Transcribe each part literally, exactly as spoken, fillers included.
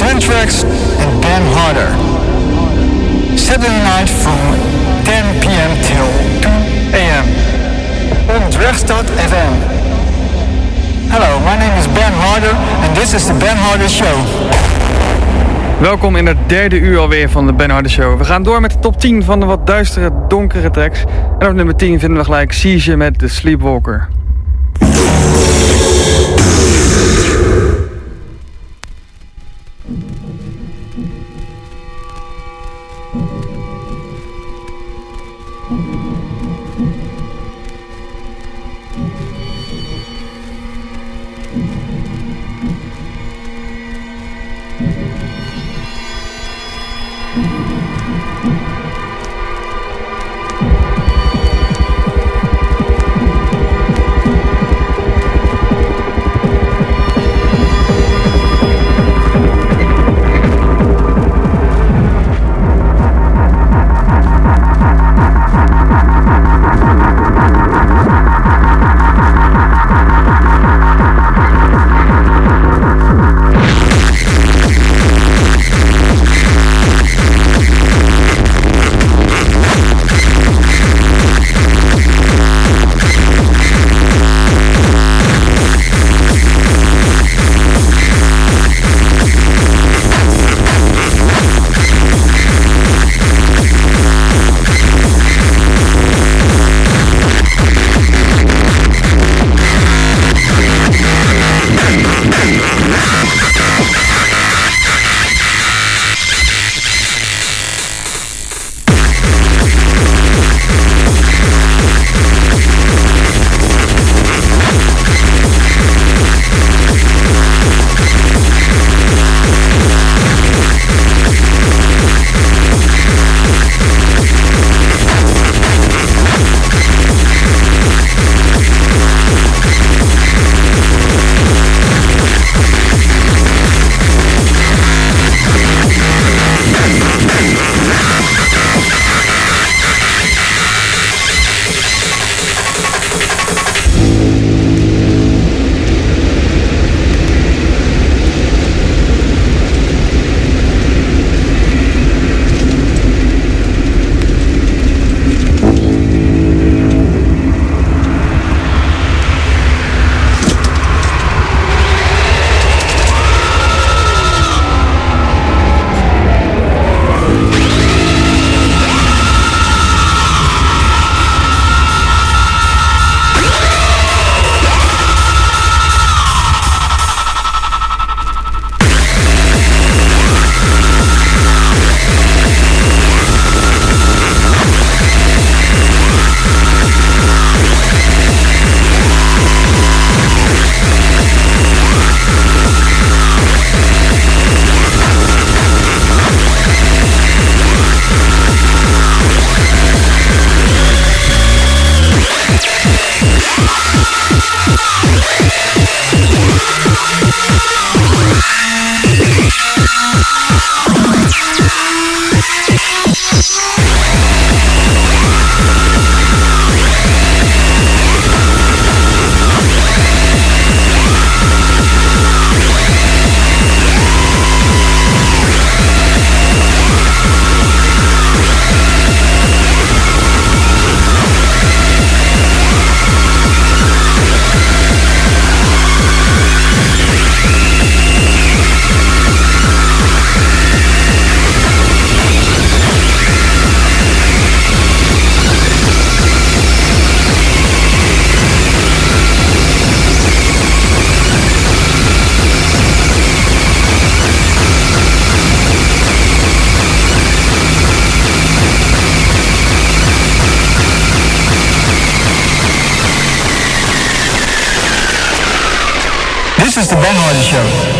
Centrax and Ben Harder. Saturday night from ten p.m. till two a.m. on Drechtstad F M. Hello, my name is Ben Harder and this is the Ben Harder Show. Welkom in het derde uur alweer van de Ben Harder Show. We gaan door met de top tien van de wat duistere, donkere tracks. En op nummer tien vinden we gelijk Siege met The Sleepwalker. This is the Ben Harder Show.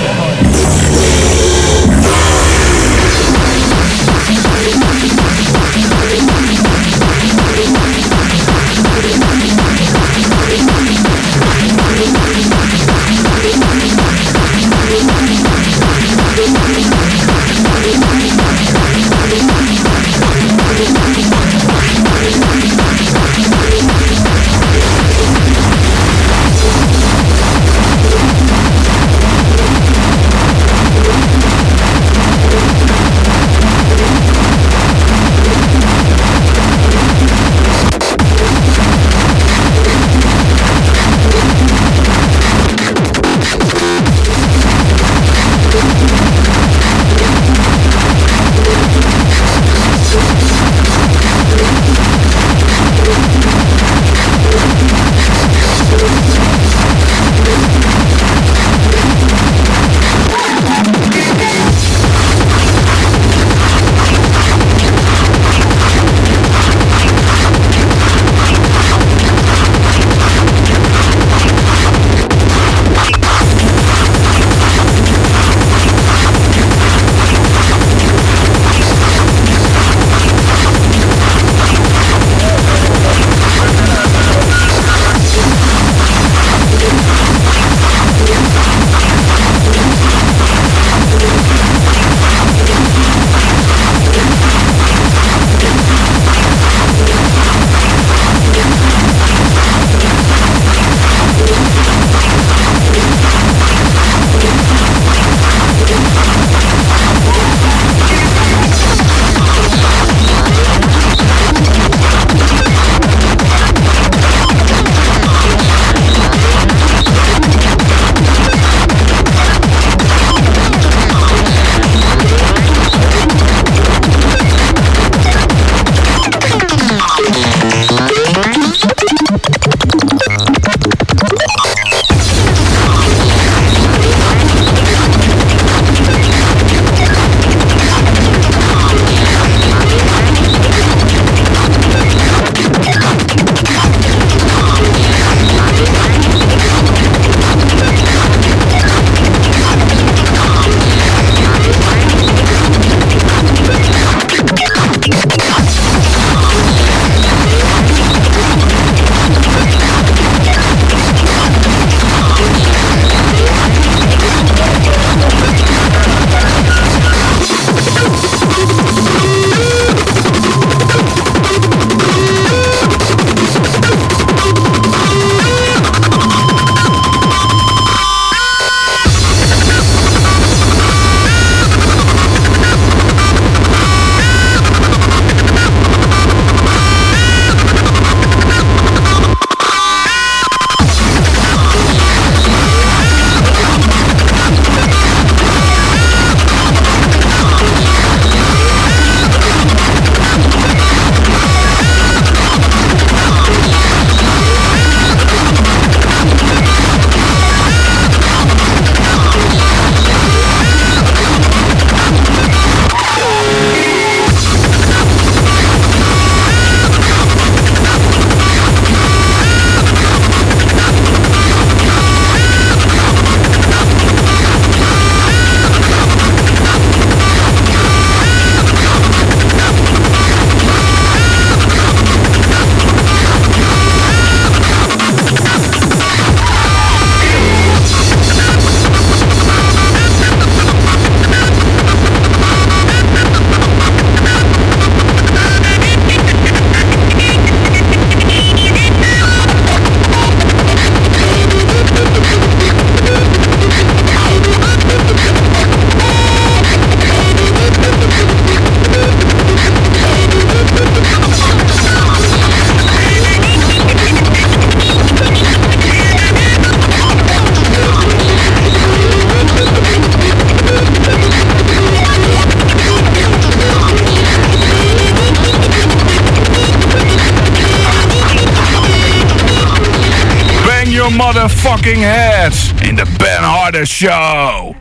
Talking Heads in the Ben Harder Show.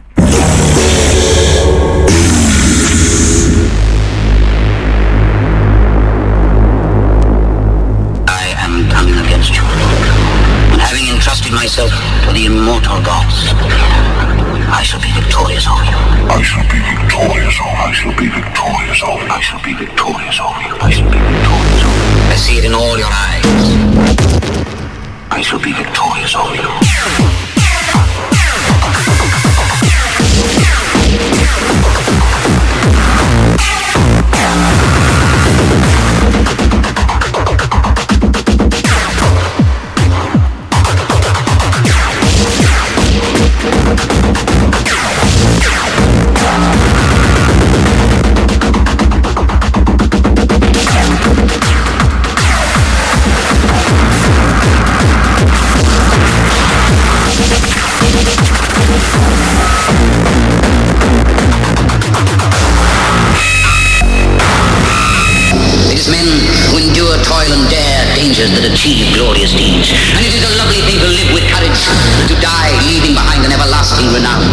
I am coming against you, and having entrusted myself to the immortal gods, I shall be victorious over you. I shall be victorious over. I shall be victorious over. I shall be victorious over you. I shall be victorious over you. I see it in all your eyes. I shall be victorious over you. That achieve glorious deeds, and it is a lovely thing to live with courage, to die leaving behind an everlasting renown.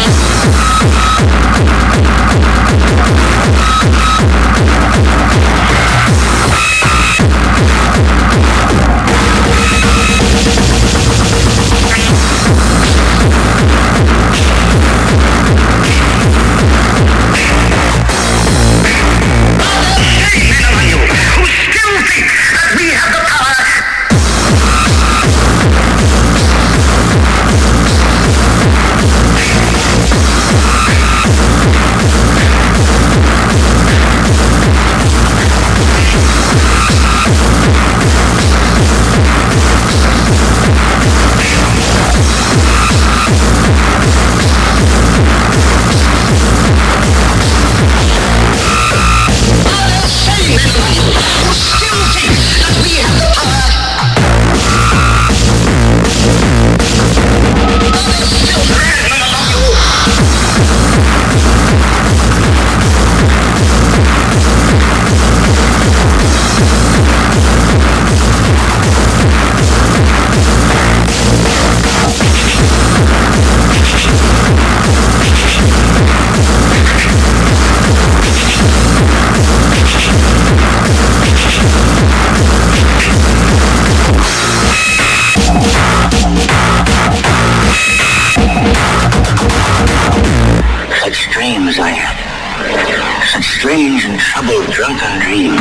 Dreams I had, such strange and troubled drunken dreams.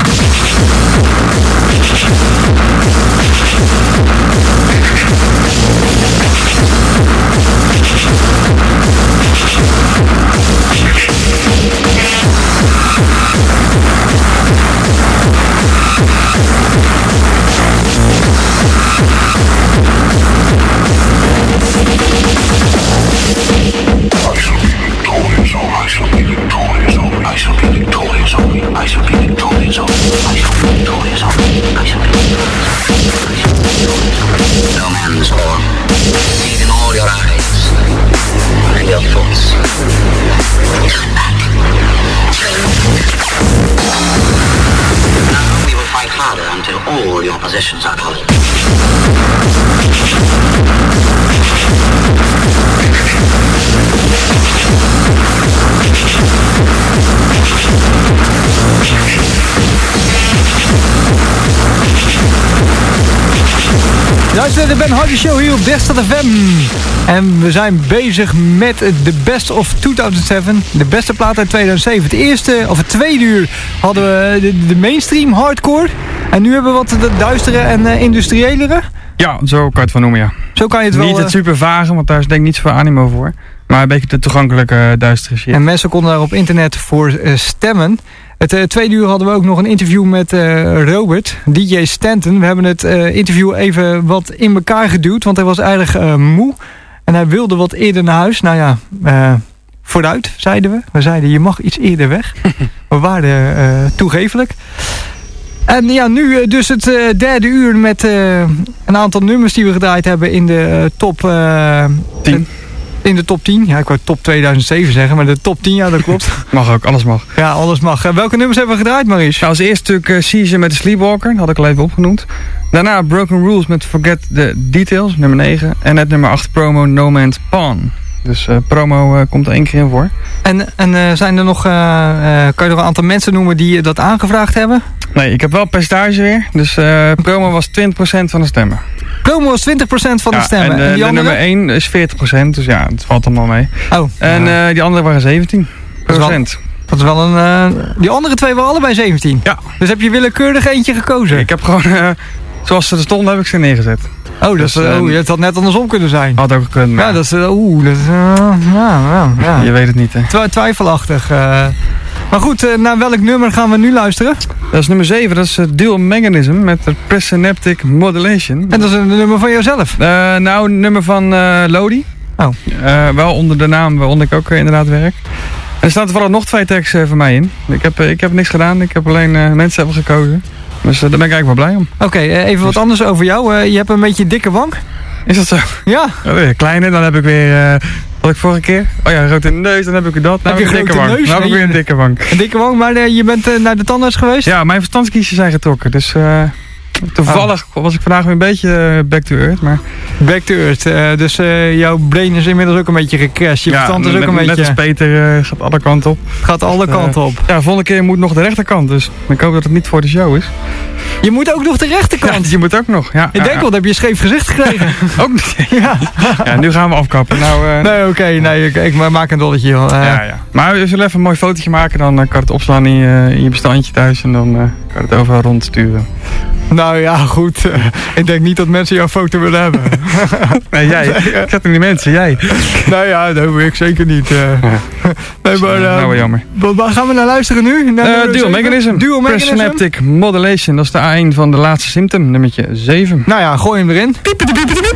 All your possessions are gone. Luister de Ben Harder Show hier op Desktad F M. En we zijn bezig met de Best of tweeduizend zeven. De beste plaat uit tweeduizend zeven. Het eerste, of het tweede uur hadden we de, de mainstream hardcore. En nu hebben we wat de duistere en uh, industriëlere. Ja, zo kan je het van noemen, ja. Zo kan je het wel... Niet het super vage, want daar is denk ik niet zoveel animo voor. Maar een beetje de toegankelijke uh, duistere shit. En mensen konden daar op internet voor uh, stemmen. Het uh, tweede uur hadden we ook nog een interview met uh, Robert, D J Stanton. We hebben het uh, interview even wat in elkaar geduwd, want hij was erg uh, moe. En hij wilde wat eerder naar huis. Nou ja, uh, vooruit, zeiden we. We zeiden, je mag iets eerder weg. We waren uh, toegefelijk. En ja, nu dus het uh, derde uur met uh, een aantal nummers die we gedraaid hebben in de uh, top uh, tien. In de top tien. Ja, ik wou top tweeduizend zeven zeggen, maar de top tien, ja, dat klopt. Mag ook, alles mag. Ja, alles mag. Uh, welke nummers hebben we gedraaid, Maurice? Nou, als eerste stuk uh, Season met de Sleepwalker, dat had ik al even opgenoemd. Daarna Broken Rules met Forget the Details, nummer negen. En het nummer acht promo No Man's Pawn. Dus uh, promo uh, komt er één keer in voor. En, en uh, zijn er nog, uh, uh, kan je nog een aantal mensen noemen die dat aangevraagd hebben? Nee, ik heb wel percentage weer. Dus uh, promo was twintig procent van de stemmen. Promo was twintig procent van ja, de stemmen. En, uh, en die de andere? nummer één is veertig procent. Dus ja, het valt allemaal mee. Oh. En uh, die andere waren zeventien procent. Dat is wel een... Uh, die andere twee waren allebei zeventien? Ja. Dus heb je willekeurig eentje gekozen? Ik heb gewoon... Uh, zoals ze er stonden heb ik ze neergezet. Oh, dus, dus, uh, oh, het had net andersom kunnen zijn. Had ook kunnen. Ja, dat is... Uh, Oeh, dat is... Uh, ja, ja, ja. Je weet het niet, hè. Twi twijfelachtig. Uh. Maar goed, uh, naar welk nummer gaan we nu luisteren? Dat is nummer zeven. Dat is uh, Dual Mechanism met de Presynaptic Modulation. En dat is een nummer van jouzelf? Uh, nou, een nummer van uh, Lodi. Oh. Uh, wel onder de naam waaronder ik ook uh, inderdaad werk. Er staan toevallig nog twee tracks uh, van mij in. Ik heb, uh, ik heb niks gedaan. Ik heb alleen uh, mensen hebben gekozen. Dus uh, daar ben ik eigenlijk wel blij om. Oké, okay, uh, even wat anders over jou. Uh, je hebt een beetje dikke wang. Is dat zo? Ja. Oh, kleine, dan heb ik weer... Uh, wat ik vorige keer? Oh ja, grote neus, dan heb ik weer dat. Nou heb ik een dikke wang. Neus? Nou heb ik weer een dikke wang. Een dikke wang, maar uh, je bent uh, naar de tandarts geweest? Ja, mijn verstandskiezen zijn getrokken. Dus uh, toevallig oh. was ik vandaag weer een beetje uh, back to earth. Maar... Back to earth. Uh, dus uh, jouw brain is inmiddels ook een beetje gecrashed. Je ja, verstand is ook net, een beetje... net als Peter uh, gaat alle kanten op. Gaat alle uh, kanten op. Ja, volgende keer moet nog de rechterkant. Dus ik hoop dat het niet voor de show is. Je moet ook nog de rechterkant. Ja, je moet ook nog. Ja, ik ja, denk wel, ja. dan heb je een scheef gezicht gekregen. Ook niet. Ja. Ja, nu gaan we afkappen. Nou, uh, nee, oké. Okay, nee, ik, ik maak een dolletje. Uh, ja, ja. Maar we zullen even een mooi fotootje maken. Dan uh, kan het opslaan in je, in je bestandje thuis. En dan uh, kan het overal rondsturen. Nou ja, goed. Uh, ik denk niet dat mensen jouw foto willen hebben. Nee, jij. Ik zet in die mensen, jij. Nou ja, dat wil ik zeker niet. Uh. Nee, maar, uh, nou, wel jammer. Waar gaan we naar luisteren nu? Naar uh, Dual Mechanism. Dual Mechanism. Presynaptic Modulation. Dat is de A één van de laatste Symptom. Nummertje zeven. Nou ja, gooi hem erin. Piep, piep, piep, piep.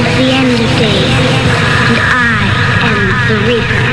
It's the end of days, and I am the Reaper.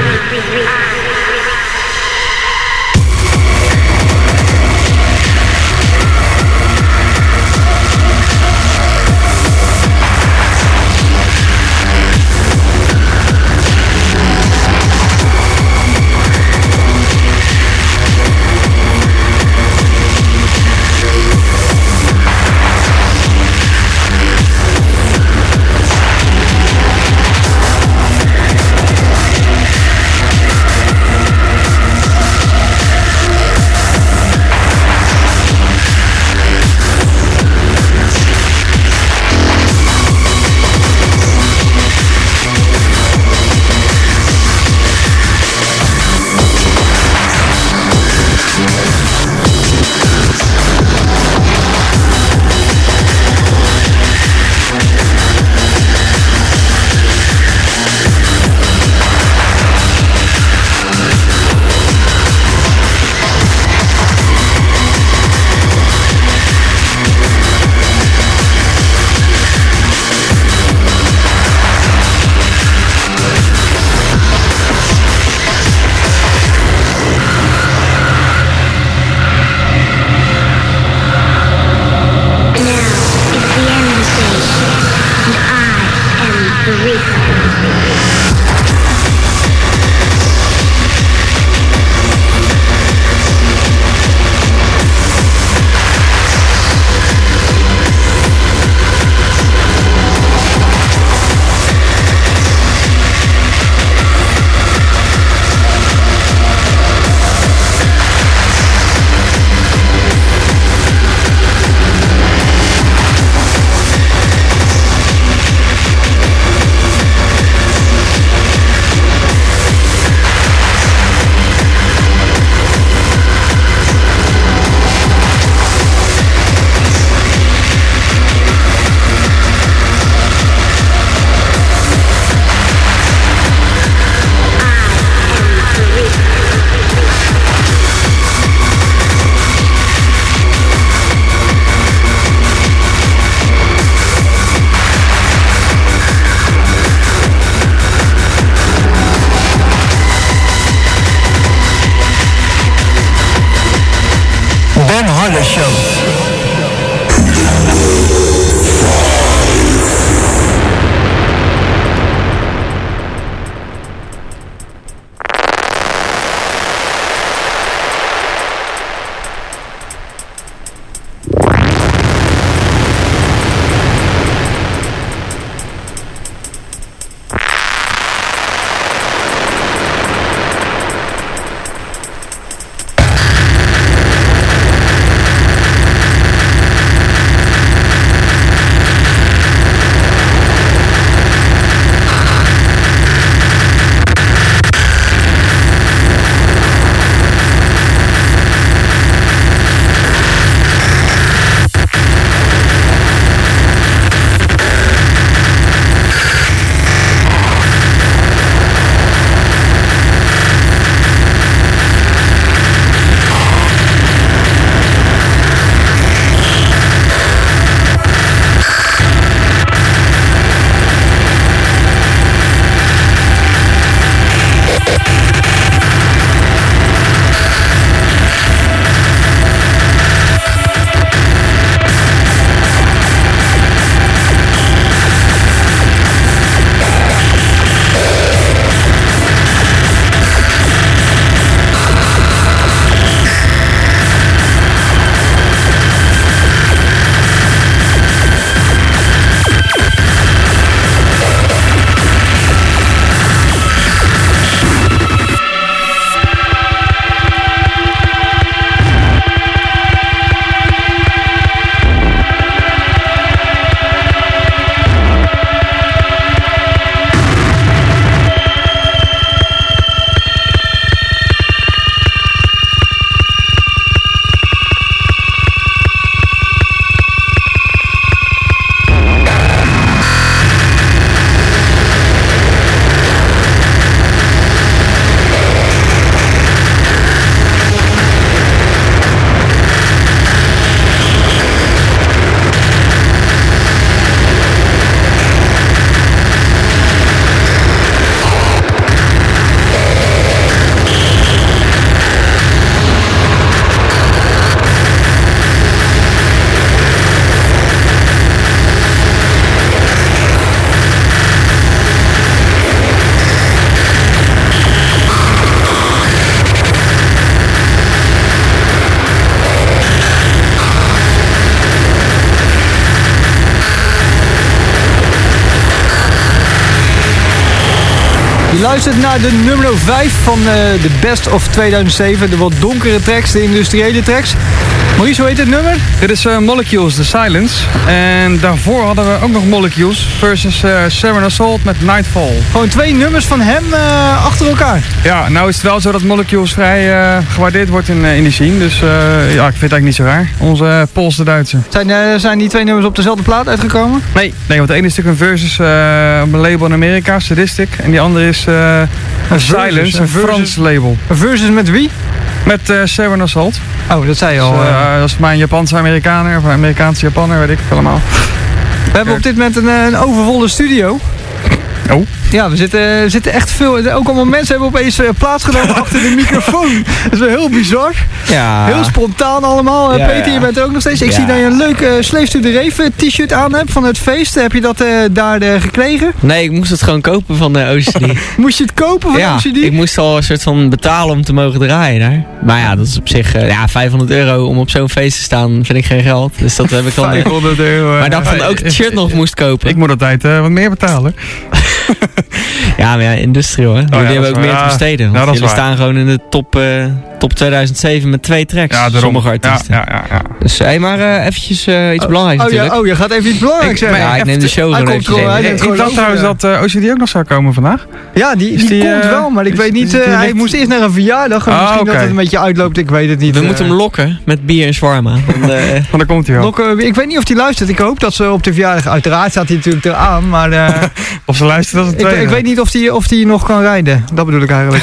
Je luistert naar de nummer vijf van uh, de Best of tweeduizend zeven. De wat donkere tracks, de industriële tracks. Maurice, hoe heet het nummer? Dit is uh, Molecules, The Silence. En daarvoor hadden we ook nog Molecules versus uh, Seven Assault met Nightfall. Gewoon twee nummers van hem uh, achter elkaar. Ja, nou is het wel zo dat Molecules vrij uh, gewaardeerd wordt in, uh, in die scene. Dus uh, ja, ik vind het eigenlijk niet zo raar. Onze uh, Poolse Duitser. Zijn, uh, zijn die twee nummers op dezelfde plaat uitgekomen? Nee, nee, want de ene is natuurlijk een versus uh, op een label in Amerika, Sadistic. En die andere is uh, een Silence, een Frans label. Een versus met wie? Met uh, Seven Assault. Oh, dat zei je al. Dus, uh, dat is maar een Japanse Amerikaner of een Amerikaanse Japaner, weet ik het allemaal. We hebben op dit moment een, een overvolle studio. Oh. Ja, we zitten, we zitten echt veel. Ook allemaal mensen hebben opeens uh, plaatsgenomen achter de microfoon. Dat is wel heel bizar. Ja. Heel spontaan allemaal. Uh, Ja, Peter, ja. je bent er ook nog steeds. Ik Ja. zie dat je een leuk uh, Slaves to the Rave t-shirt aan hebt van het feest. Heb je dat uh, daar uh, gekregen? Nee, ik moest het gewoon kopen van de O C D. Moest je het kopen van ja, O C D? ik moest al een soort van betalen om te mogen draaien daar. Maar ja, dat is op zich uh, ja, vijfhonderd euro om op zo'n feest te staan, vind ik geen geld. Dus dat heb ik dan... vijfhonderd euro. Maar daarvan ook het shirt nog moest kopen. Ik moet altijd uh, wat meer betalen. Ja, maar ja, industrie hoor. Jullie dat hebben is ook waar. meer te Ja. besteden. Ja, Want dat is jullie waar. staan gewoon in de top, uh, top tweeduizend zeven met twee tracks. Ja, daarom. Sommige artiesten. Ja, ja, ja, ja. Dus hey, maar uh, eventjes uh, iets belangrijks Oh natuurlijk. ja, oh, je gaat even iets belangrijks Ik- zeggen. ja, ik neem de show Hij gewoon komt eventjes gewoon, hij even. neemt Ik gewoon dacht over, trouwens ja. dat uh, O C D ook nog zou komen vandaag. Ja, die, Is die, die, komt uh, wel, maar ik is- weet niet, is uh, die hij licht- moest eerst naar een verjaardag. en Ah, misschien dat oké. het een beetje uitloopt, ik weet het niet. We uh, moeten hem lokken met bier en shawarma. Want, uh, Want daar komt hij wel. Lokken, ik weet niet of hij luistert. Ik hoop dat ze op de verjaardag... Uiteraard staat hij natuurlijk eraan, maar... Uh, Of ze luisteren als het ik, tweede. ik weet niet of hij of die nog kan rijden. Dat bedoel ik eigenlijk.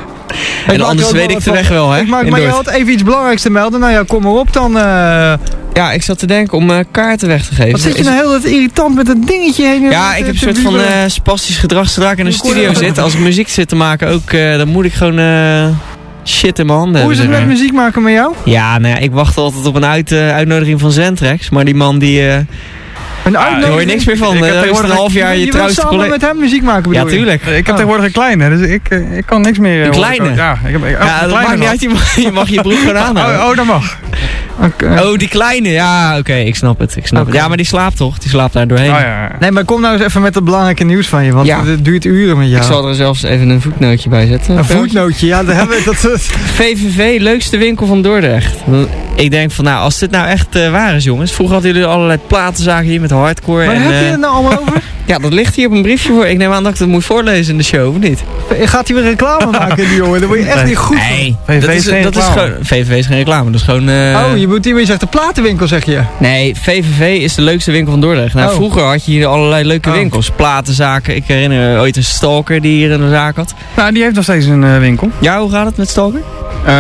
en Ik maak anders er ook weet wel ik wat de weg van. wel, hè? Ik maak, in maar je Dordt. had even iets belangrijks te melden. Nou ja, kom maar op dan. Uh, Ja, ik zat te denken om uh, kaarten weg te geven. wat zit je Is- nou heel dat irritant met dat dingetje heen? en Ja, weer ik te- heb een te soort van wiebelen? uh, spastisch gedrag zodra ik in een Ik hoor studio het. zit. Als ik muziek zit te maken ook, uh, dan moet ik gewoon uh, shit in mijn handen Hoe is het hebben. met zeg maar. muziek maken met jou? Ja, nou ja, ik wacht altijd op een uit, uh, uitnodiging van Zentrex. Maar die man die... Uh, Een daar uitnodiging? hoor je niks meer van. Ik heb Uh, dat is tegenwoordig een half jaar je, je wil trouwste samen collega. met hem muziek maken bedoel Ja, je? tuurlijk. Ik heb Oh. tegenwoordig een kleine, dus ik, uh, ik kan niks meer... uh, Een horen. kleine? Ja, ik heb, ik, Ja, dat maakt niet uit. Je mag, je mag je broek gewoon aanhouden. Oh, oh, dat mag. Oké. Oh, die kleine. Ja, oké. ik snap het. Ik snap Oké. het. Ja, maar die slaapt toch? Die slaapt daar doorheen. Oh, ja, ja. Nee, maar kom nou eens even met het belangrijke nieuws van je. Want Ja. het duurt uren met jou. Ik zal er zelfs even een voetnootje bij zetten. Een voetnootje, ja, daar hebben we dat. V V V, leukste winkel van Dordrecht. Ik denk van, nou, als dit nou echt uh, waar is, jongens. Vroeger hadden jullie allerlei platenzaken hier met hardcore. Waar en, heb je uh, het nou allemaal over? Ja, dat ligt hier op een briefje voor. Ik neem aan dat ik dat moet voorlezen in de show, of niet? Gaat hij weer reclame maken, die jongen? Daar word je echt Nee. niet goed van. Nee, V V V dat is is, geen dat is reclame. gewoon... V V V is geen reclame, dat is gewoon... uh, Oh, je moet hier weer zegt de platenwinkel, zeg je. Nee, V V V is de leukste winkel van Dordrecht. Nou, Oh. vroeger had je hier allerlei leuke Oh. winkels. Platenzaken. Ik herinner me ooit een stalker die hier in de zaak had. Nou, die heeft nog steeds een uh, winkel. Ja, hoe gaat het met stalker? Uh,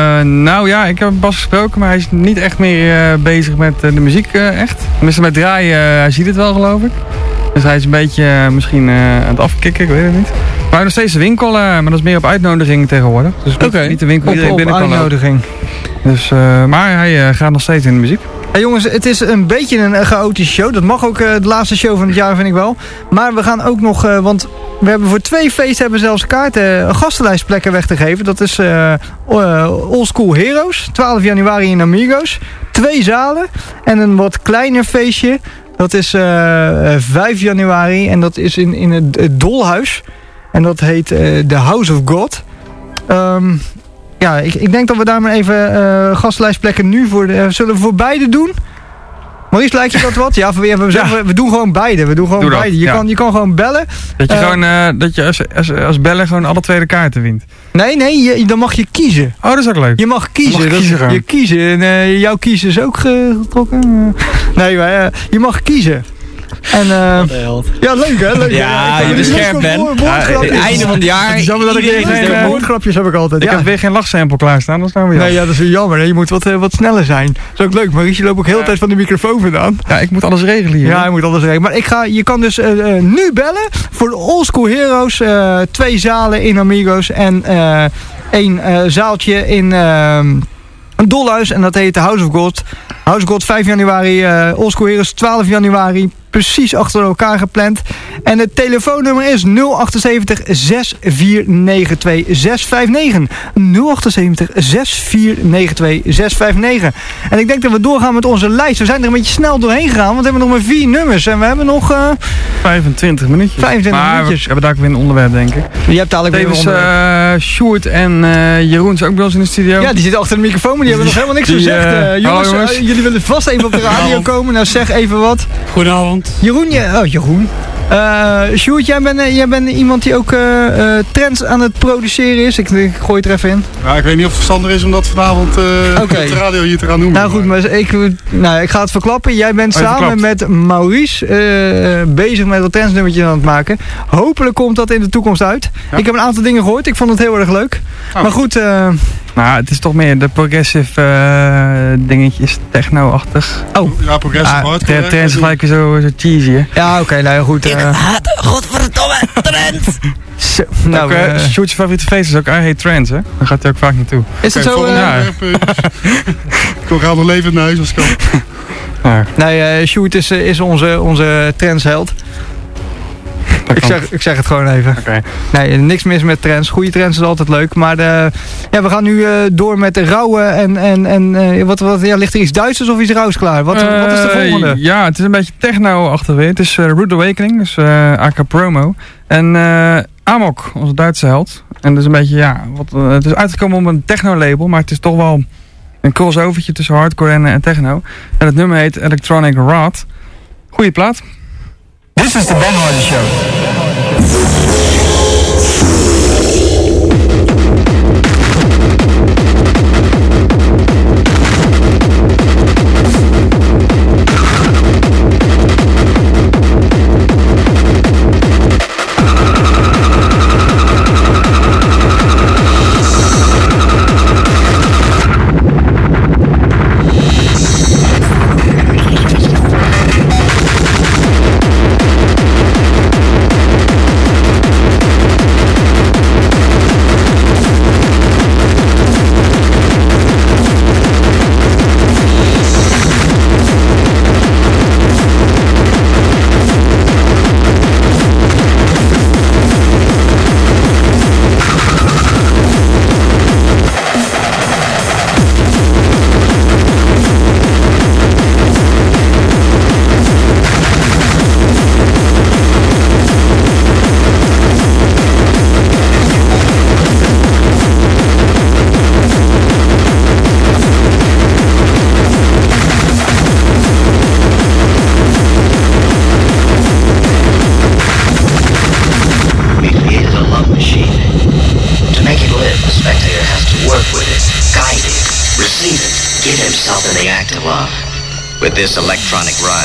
nou ja, ik heb hem pas gesproken, maar hij is niet echt meer uh, bezig met uh, de muziek uh, echt. Tenminste met draaien, uh, hij ziet het wel geloof ik. Dus hij is een beetje uh, misschien uh, aan het afkicken, ik weet het niet. Maar hij heeft nog steeds een winkel, uh, maar dat is meer op uitnodiging tegenwoordig. Dus niet, Oké. niet de winkel Op, die iedereen op binnen kan lopen. uitnodiging. Dus, uh, maar hij uh, gaat nog steeds in de muziek. Hey jongens, het is een beetje een uh, chaotische show. Dat mag ook uh, de laatste show van het jaar, vind ik wel. Maar we gaan ook nog, uh, want we hebben voor twee feesten hebben we zelfs kaarten, uh, gastenlijstplekken weg te geven. Dat is uh, uh, Old School Heroes, twaalf januari in Amigos. Twee zalen en een wat kleiner feestje. Dat is uh, uh, vijf januari en dat is in, in het, het Dolhuis. En dat heet uh, The House of God. Um, ja, ik, ik denk dat we daar maar even uh, gastlijstplekken nu voor... De, uh, zullen we voor beide doen? Maurice, lijkt je dat wat? Ja, we, we, zeggen, we, we doen gewoon beide. We doen gewoon Doe dat, beide. Je, ja. kan, je kan gewoon bellen. Dat je Uh, gewoon, uh, dat je als, als, als bellen gewoon alle twee de kaarten wint. Nee, nee, je, dan mag je kiezen. Oh, dat is ook leuk. Je mag kiezen. Je mag Dat- kiezen gewoon. je kiezen. En uh, jouw kiezen is ook getrokken. Nee, maar uh, je mag kiezen. En, uh, ja, leuk hè? Leuk, Ja, hè? Ik je heb bent leuke scherp, Ben. woord- Ja, woordgrapjes. Het einde van het jaar. Het is jammer dat ik iedereen weer is geen, er uh, moe. Woordgrapjes heb ik altijd. Ik ja. heb weer geen lachsample klaarstaan, dat is nou weer Nee, jammer. ja, dat is weer jammer. Hè? Je moet wat, uh, wat sneller zijn. Dat is ook leuk. Maurice, je loopt ook heel de tijd van de microfoon vandaan. Ja, ik moet alles regelen hier. Ja, je moet alles regelen. Maar ik ga, je kan dus uh, uh, nu bellen voor de Old School Heroes. Uh, twee zalen in Amigos en uh, één uh, zaaltje in uh, een dolhuis. En dat heet de House of God. House of God vijf januari, uh, Old School Heroes twaalf januari. precies achter elkaar gepland. En het telefoonnummer is nul achtenzeventig, zes vier negen twee, zes vijf negen. nul achtenzeventig, zes vier negen twee, zes vijf negen. En ik denk dat we doorgaan met onze lijst. We zijn er een beetje snel doorheen gegaan, want we hebben nog maar vier nummers. En we hebben nog... Uh, vijfentwintig minuutjes. vijfentwintig maar minuutjes. we hebben daar ook weer een onderwerp, denk ik. Je hebt dadelijk weer een Tevens onderwerp. uh, Sjoerd en uh, Jeroen zijn ook bij ons in de studio. Ja, die zitten achter de microfoon, maar die hebben nog helemaal niks Die, gezegd. uh, Uh, jongens, hallo, jongens. Uh, jullie willen vast even op de radio komen. Nou, zeg even wat. Goedenavond. Jeroen, je, oh Jeroen. Uh, Sjoerd, jij bent, uh, jij bent iemand die ook uh, uh, trends aan het produceren is. Ik, ik gooi het er even in. Ja, ik weet niet of het verstandig is om dat vanavond uh, Oké. op de radio hier te gaan noemen. Nou goed, maar ik, nou, ik ga het verklappen. Jij bent Oh, je samen verklapt. met Maurice uh, bezig met dat trendsnummertje aan het maken. Hopelijk komt dat in de toekomst uit. Ja. Ik heb een aantal dingen gehoord. Ik vond het heel erg leuk. Oh. Maar goed... Uh, Nou, het is toch meer de progressive uh, dingetjes, techno-achtig. oh, Ja, progressive Ah, hardcore. tre- hè? Trends is gelijk weer zo, zo cheesy, hè? ja oké, okay, nou ja, goed. Uh, haat godverdomme trends. zo, Nou, nou, ook, uh, uh, Sjoerd's favoriete feest is ook I Hate Trends, hè? Daar gaat hij ook vaak naartoe. is het Oké, zo... volgende Uh, ja. onderwerp, uh, ik wil graag nog levend naar huis als ik kan. Ja, nee, uh, Sjoerd is, uh, is onze, onze trendsheld. dat Ik kan. zeg, ik zeg het gewoon even. Oké. Nee, niks mis met trends. Goede trends is altijd leuk. Maar de, ja, we gaan nu uh, door met de rauwe en, en, en uh, wat, wat, ja, ligt er iets Duitsers of iets rauws klaar? Wat, Uh, wat is de volgende? Ja, het is een beetje techno-achtig weer. Het is uh, Rude Awakening, dus uh, aka Promo. En uh, Amok, onze Duitse held. En dat is een beetje, ja, wat, uh, het is uitgekomen op een techno-label, maar het is toch wel een crossovertje tussen hardcore en, en techno. En het nummer heet Electronic Rot. Goeie plaat. This is the Ben Harder Show. With this electronic rod.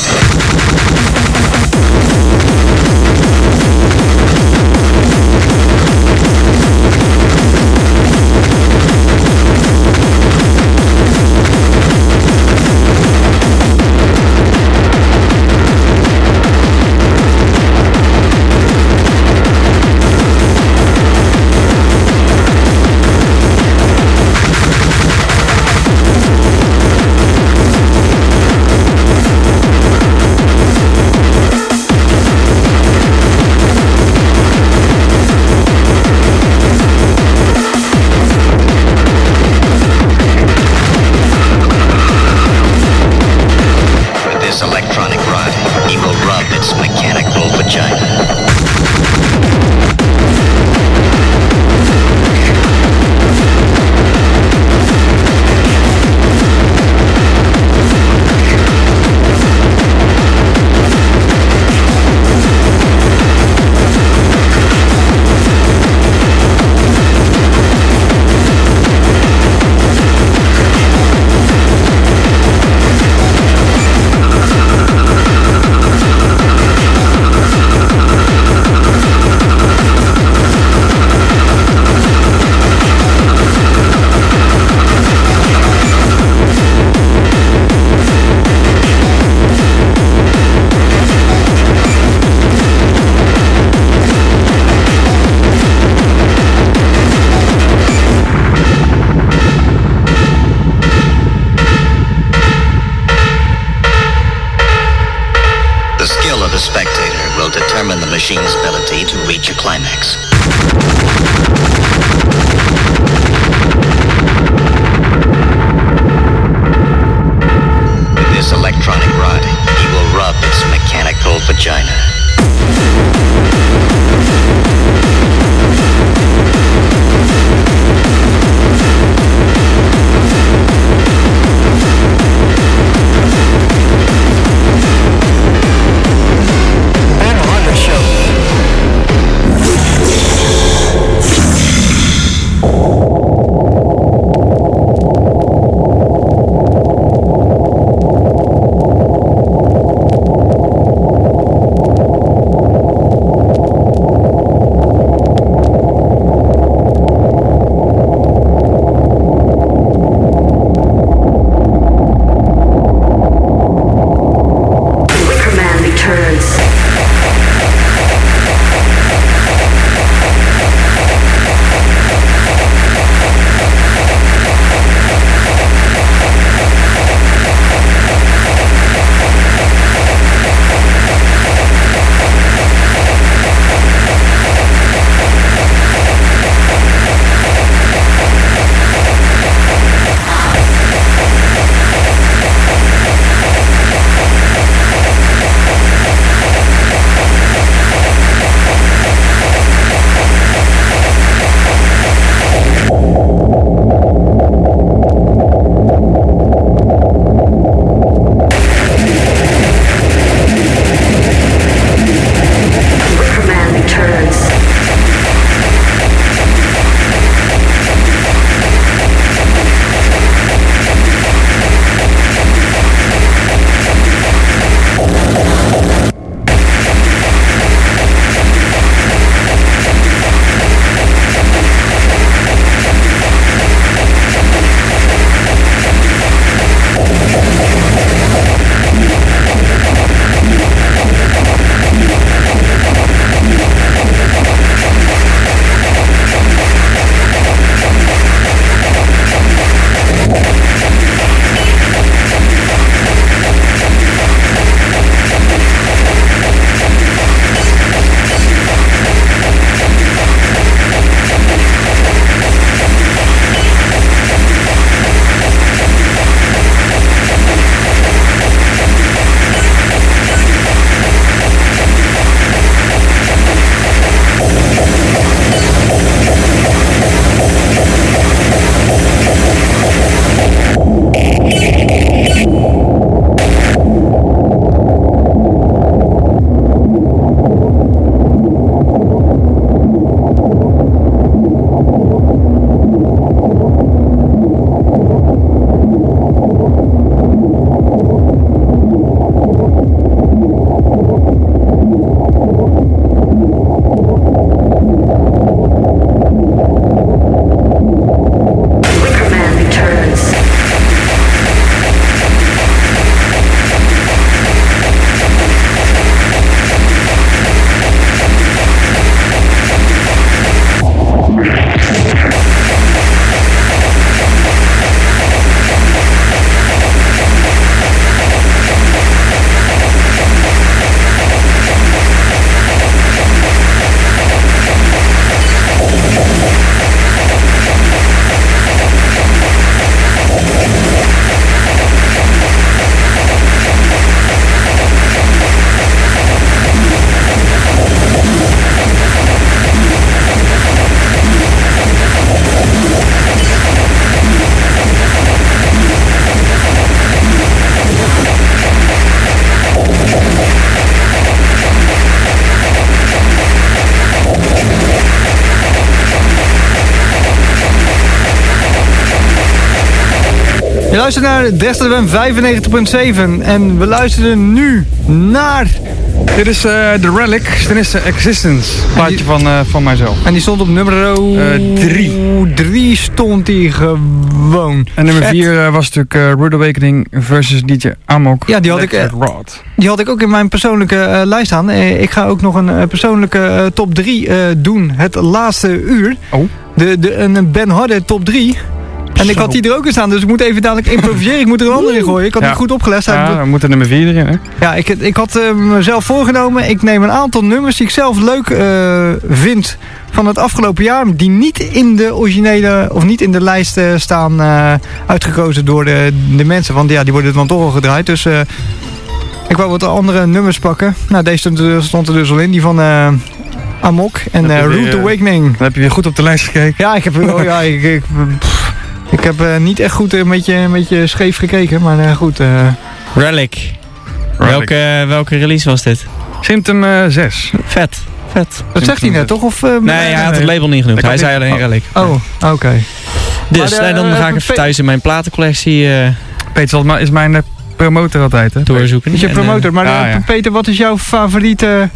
operator will determine the machine's ability to reach a climax. With this electronic rod, he will rub its mechanical vagina. Ben Harder Show. Wickerman returns. Wickerman returns. Wickerman returns. Je luistert naar Dexter F M vijfennegentig punt zeven en we luisteren nu naar... Dit is uh, The Relic, Sinister Existence. Plaatje van, uh, van mijzelf. En die stond op nummer... Uh, drie. Drie stond die gewoon. En nummer Vet. vier uh, was natuurlijk uh, Rude Awakening versus D J Amok. Ja, die had, ik, uh, Rod. die had ik ook in mijn persoonlijke uh, lijst staan. Uh, ik ga ook nog een uh, persoonlijke uh, top drie uh, doen. Het laatste uur. Oh. De, de, een Ben Harder top drie. En ik had die er ook in staan, dus ik moet even dadelijk improviseren. Ik moet er een ander in gooien. Ik had Ja. niet goed opgelet. Ja, we moeten nummer vier erin, hè? Ja, ik, ik had uh, mezelf voorgenomen. Ik neem een aantal nummers die ik zelf leuk uh, vind van het afgelopen jaar. Die niet in de originele, of niet in de lijst uh, staan uh, uitgekozen door de, de mensen. Want ja, die worden dan toch al gedraaid. Dus uh, ik wou wat andere nummers pakken. Nou, deze stond er, stond er dus al in. Die van uh, Amok en uh, Root Awakening. Dan heb je weer goed op de lijst gekeken. Ja, ik heb, oh, ja, ik, ik, pff, ik heb uh, niet echt goed een beetje, een beetje scheef gekeken. Maar uh, goed. Uh, Relic. Welke, welke release was dit? Symptom uh, zes. Vet. Vet. Dat zegt hij net, toch? Of, uh, nee, hij had het label niet genoemd. Hij zei alleen Relic. Oh, oké. Okay. Dus de, nee, dan uh, ga ik even thuis in mijn platencollectie uh, Peter is mijn uh, promotor altijd, hè? Doorzoeken. Is je promotor. Maar ah, uh, ja. Peter, wat is jouw favoriete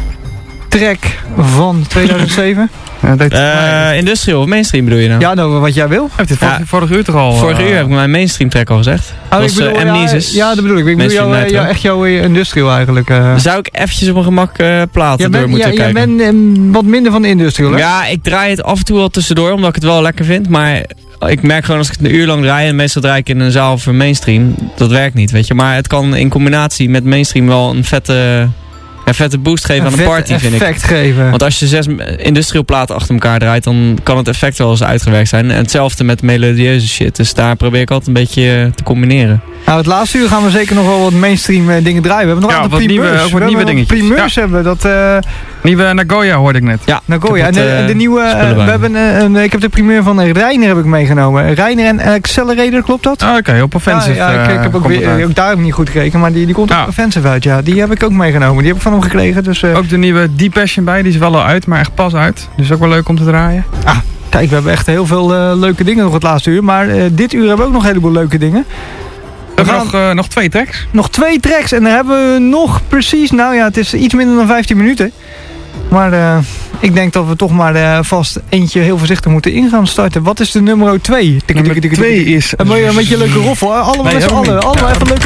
track van tweeduizend zeven? Ja, dat uh, industrial of mainstream bedoel je nou? Ja, nou, wat jij wil. Heb je het vorige, ja. vorige uur toch al? Vorige uh, uur heb ik mijn mainstream track al gezegd. Oh, dat ik was bedoel, uh, Amnesis. Ja, ja, dat bedoel ik. Ik bedoel jou, uh, jou, echt jouw uh, industrial eigenlijk. Uh. Zou ik eventjes op mijn gemak uh, platen ja, door ben, moeten ja, kijken. Jij bent um, wat minder van de industrial, hè? Ja, ik draai het af en toe wel tussendoor, omdat ik het wel lekker vind. Maar ik merk gewoon als ik het een uur lang draai, en meestal draai ik in een zaal voor mainstream, dat werkt niet, weet je. Maar het kan in combinatie met mainstream wel een vette... Een vette boost geven een aan een party, vind ik. effect geven. Want als je zes industrial platen achter elkaar draait, dan kan het effect wel eens uitgewerkt zijn. En hetzelfde met melodieuze shit. Dus daar probeer ik altijd een beetje te combineren. Nou, het laatste uur gaan we zeker nog wel wat mainstream uh, dingen draaien. We hebben nog ja, een wat primeurs. nieuwe, ook wat nieuwe dingetjes. Primeurs ja. hebben dat... Uh, nieuwe Nagoya hoorde ik net. Ja, Nagoya. En de, het, uh, en de nieuwe... Uh, we hebben een, een, ik heb de primeur van Reiner heb ik meegenomen. Reiner en Accelerator, klopt dat? Oh, Oké, okay, op Offensive. Ja, ja ik, ik heb ook, weer, ook daar heb ik niet goed gekeken. Maar die, die komt ja. op Offensive uit, ja. Die heb ik ook meegenomen. Die heb ik van hem gekregen. Dus, uh, ook de nieuwe Deep Passion bij. Die is wel al uit, maar echt pas uit. Dus ook wel leuk om te draaien. Ah, kijk, we hebben echt heel veel uh, leuke dingen nog het laatste uur. Maar uh, dit uur hebben we ook nog een heleboel leuke dingen. We hebben nog, uh, nog twee tracks. Nog twee tracks. En dan hebben we nog precies... Nou ja, het is iets minder dan vijftien minuten. Maar uh, ik denk dat we toch maar uh, vast eentje heel voorzichtig moeten in gaan starten. Wat is de nummer twee? Nummer twee is... Een beetje een leuke roffel. Allemaal nee, met z'n allen. Allemaal even een leuke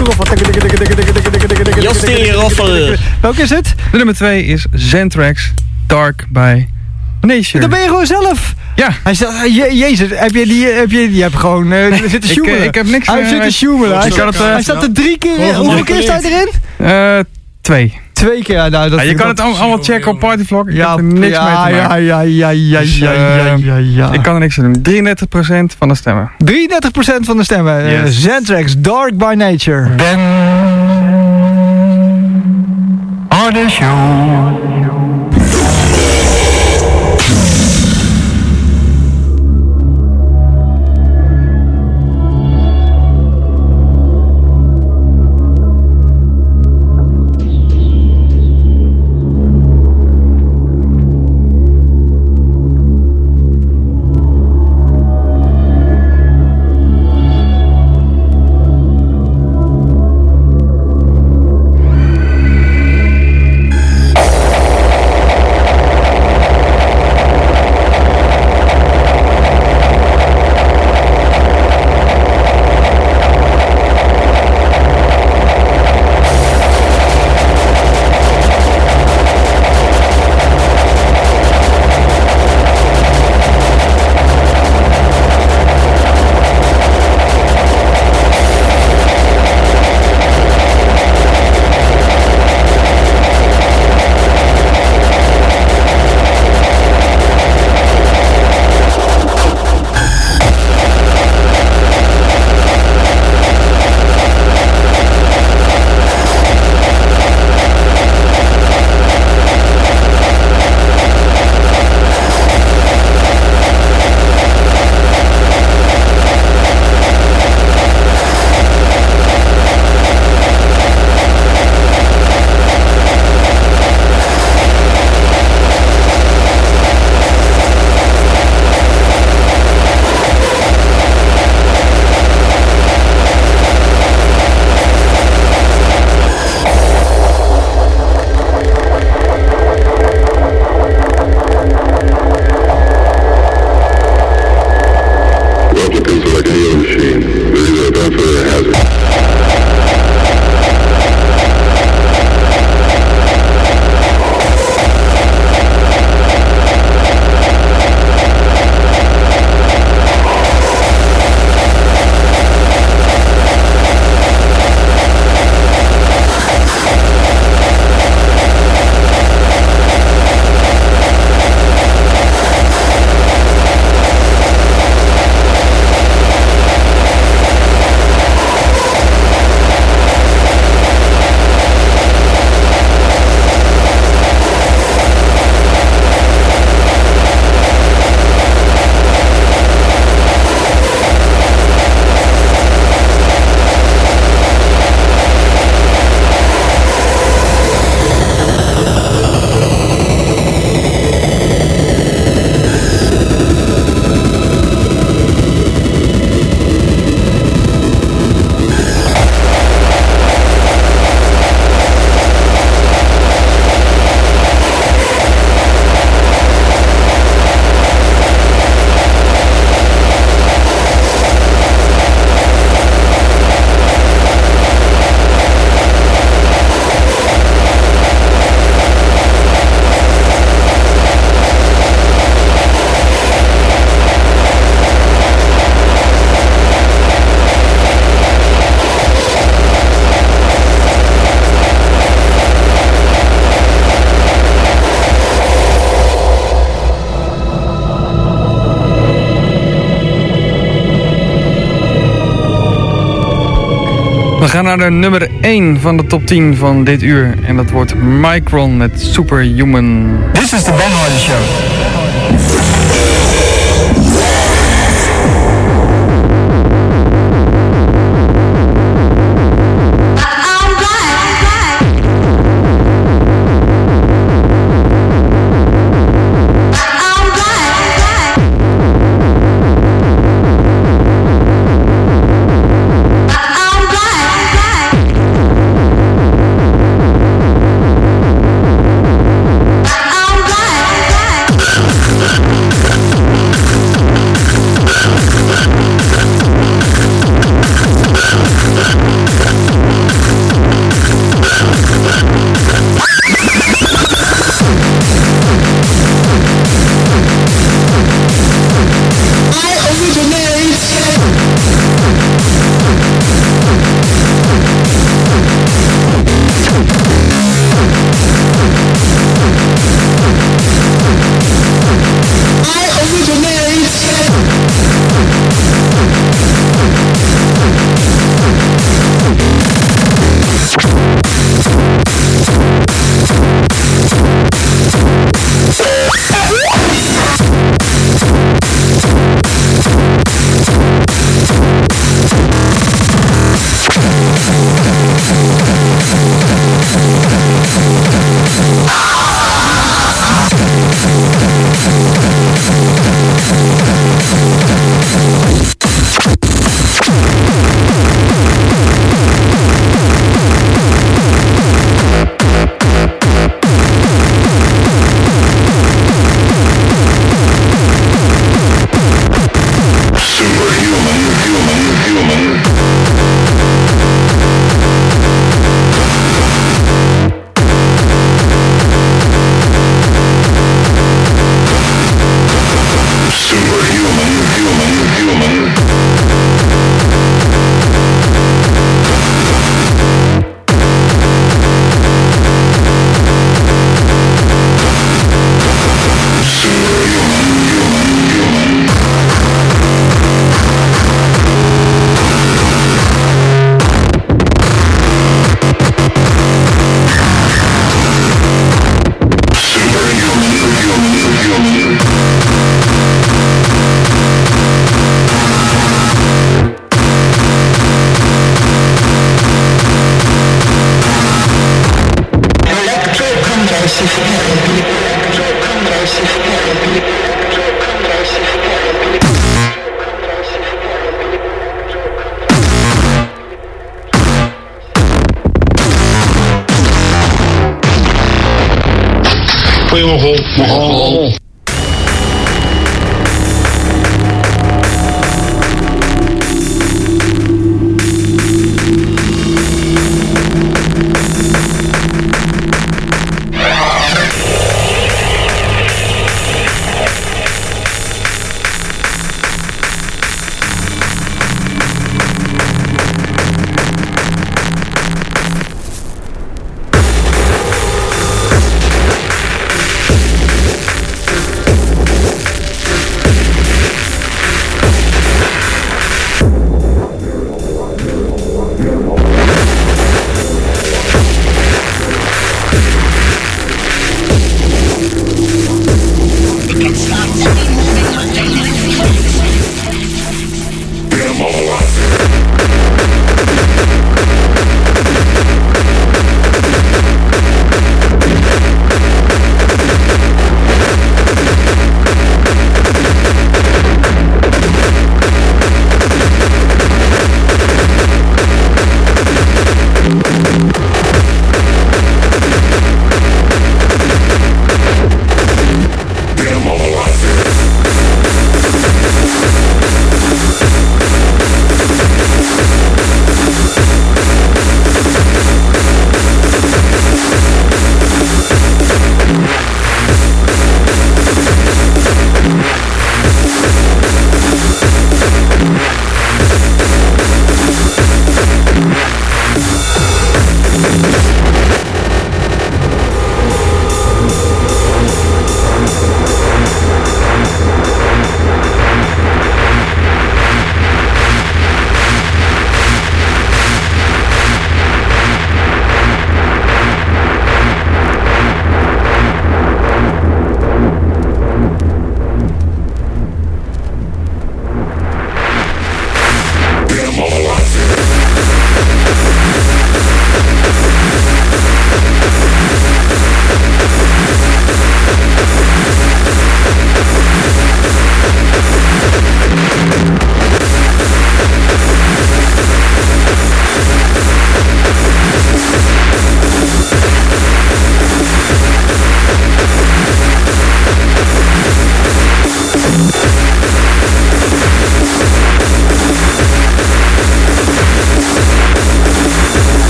roffel. Justin roffel. Welke is het? De nummer twee is Zentrax Dark by Nature. Dat ben je gewoon zelf. Ja. Hij zegt, je, jezus, heb je die, heb je, die hebt gewoon uh, nee, zitten sjoemelen. Ik, ik heb niks... Hij uh, zit te sjoemelen. Hij, hij, hij staat er drie keer in. Hoeveel keer staat hij erin? Uh, twee. Twee keer, ja, nou, dat ja, je kan het allemaal checken op Partyvlog. Ik ja, heb er niks ja, mee te maken. Ja, ja, ja, ja, dus, uh, ja, ja, ja. Ik kan er niks aan doen. drieëndertig procent van de stemmen. drieëndertig procent van de stemmen. Yes. Uh, Zentrax, Dark by Nature. Ben Harder Show. naar de nummer één van de top tien van dit uur. En dat wordt Micron met Superhuman. This is the Ben Harder Show.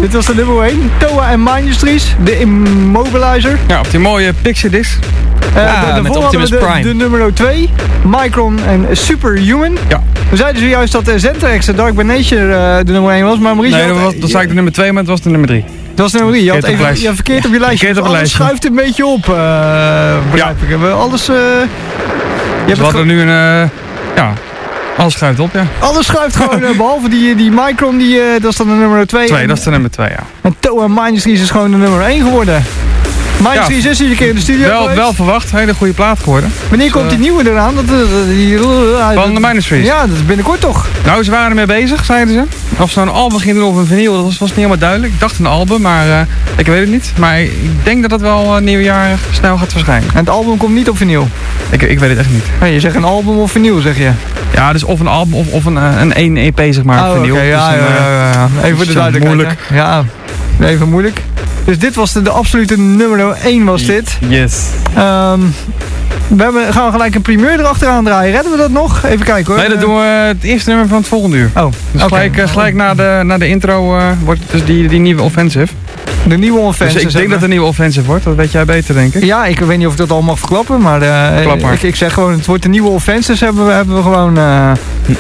Dit was de nummer één. Toa en Mindustries, de Immobilizer. Ja, op die mooie Pixie disc. Uh, Ja, de, met de Optimus de, Prime. De nummer twee, Micron en Superhuman. Ja. We zeiden zojuist dat uh, Zentex, de Dark by Nature, uh, de nummer één was. Maar Maurice, Nee, dat, had- was, dat zei ik de nummer twee, maar het was de nummer drie. dat was de nummer drie. Je had Verkeerd op even, lijstje. ja, verkeerd op je lijstje. Verkeerd op Dus een alles lijstje. schuift een beetje op, uh, begrijp ik. We hebben alles... Uh, je Dus hebt we het hadden nu een... Uh, ja, alles schuift op, ja. Alles schuift gewoon, uh, behalve die, die Micron, die, uh, dat is dan de nummer twee. Twee, en, dat is de nummer twee, ja. en Toa Mindustries is gewoon de nummer één geworden. Mindustries is hier een keer in de studio Wel, geweest. wel verwacht, hele goede plaat geworden. Wanneer Dus, komt die uh, nieuwe eraan? Dat, dat, die, Van de Mindustries. Ja, dat is binnenkort toch? Nou, ze waren ermee bezig, zeiden ze. Of ze nou een album gingen doen of een vinyl, dat was, was niet helemaal duidelijk. Ik dacht een album, maar uh, ik weet het niet. Maar ik denk dat dat wel uh, nieuwjaar snel gaat verschijnen. En het album komt niet op vinyl? Ik, ik weet het echt niet. Nee, je zegt een album of vinyl, zeg je? Ja, dus of een album of, of een, uh, een één E P, zeg maar, Oh, vinyl. oké, ja, Dus ja, een, uh, ja, ja. Even voor de zo duidelijkheid. moeilijk. hè. Ja, even moeilijk. Dus dit was de, de absolute nummer één was dit. Yes. Um, we hebben, gaan we gelijk een primeur erachteraan draaien. Redden we dat nog? Even kijken hoor. Nee, dat doen we het eerste nummer van het volgende uur. Oh, Dus oké. gelijk, uh, gelijk na, de, na de intro uh, wordt het dus die, die nieuwe offensive. De nieuwe offensive. Dus ik denk zeg dat maar. het een nieuwe offensive wordt. Dat weet jij beter, denk ik. Ja, ik weet niet of ik dat al mag verklappen, maar, uh, Klap maar. Ik, ik zeg gewoon, het wordt de nieuwe offensive hebben we, hebben we gewoon uh,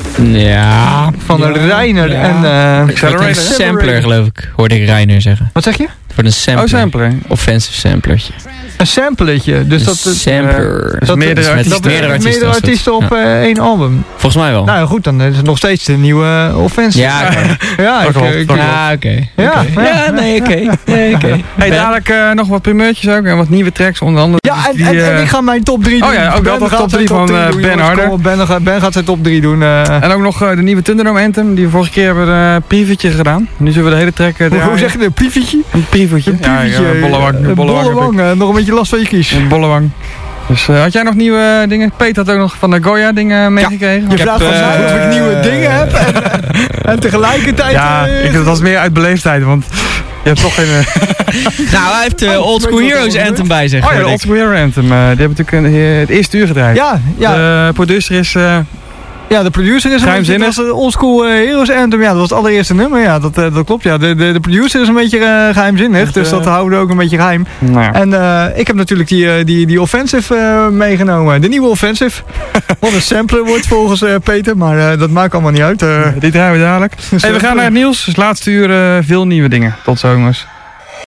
Ja. van de Reiner ja. en... Uh, Het wordt een sampler, geloof ik, hoorde ik Reiner zeggen. Wat zeg je? Het wordt een sampler. Oh, sampler. Offensive samplertje. Een sampletje. Dus Een dat, sampler. dus dat, meerdere dat, artiesten. dat Meerdere artiesten meerdere als het- artiesten op ja. uh, één album. Volgens mij wel. Nou ja, goed, dan is het nog steeds de nieuwe offensive. Ja, oké. ja, ik, Dat klopt, ik- dat Ja, oké. Ja, Oké. ja. Ja, nee, oké. Nee, oké. Hey, dadelijk uh, nog wat primeurtjes ook en wat nieuwe tracks, onder andere. Ja, en, die, en, uh, en ik ga mijn top drie doen. Oh ja, ook dat, Ben de gaat top zijn drie van, uh, doen, Ben jongens. Harder. Kom op, Ben, gaat- Ben gaat zijn top drie doen. uh. En ook nog uh, de nieuwe Thunderdome Anthem, die we vorige keer hebben een uh, preview gedaan. Nu zullen we de hele track uh, Hoe, hoe draaien. zeg je dat? Een prievetje? Een previewtje. Een Ja, prievetje. ja, bollewang. Een bollewang heb ik. bollewang, uh, nog een beetje last van je kies. Een bollewang. Dus uh, had jij nog nieuwe dingen? Peet had ook nog van de Goya dingen meegekregen. Je vraagt heb, van mij uh, of ik nieuwe dingen heb. En, en tegelijkertijd... Ja, uh, ik, dat was meer uit beleefdheid, want je hebt toch geen... uh, Nou, hij heeft uh, Oh, Old School ik weet wat Heroes er Anthem bij zich. Oh ja, de hoorde Old ik. School Hero Anthem. uh, die hebben natuurlijk een, uh, het eerste uur gedraaid. ja, ja, De producer is... uh, ja, de producer is een Geheimzinnig. beetje... Dat was de Oldschool uh, Heroes Anthem. Ja, dat was het allereerste nummer. Ja, dat, uh, dat klopt. Ja. De, de, de producer is een beetje uh, geheimzinnig. Dus, Dus uh, dat houden we ook een beetje geheim. nou ja. En uh, ik heb natuurlijk die, uh, die, die offensive uh, meegenomen. De nieuwe offensive. Wat een sampler wordt volgens uh, Peter. Maar uh, dat maakt allemaal niet uit. Uh, Die draaien we dadelijk. Hey, we gaan naar het nieuws. Dus laatste uur uh, veel nieuwe dingen. Tot zo, jongens.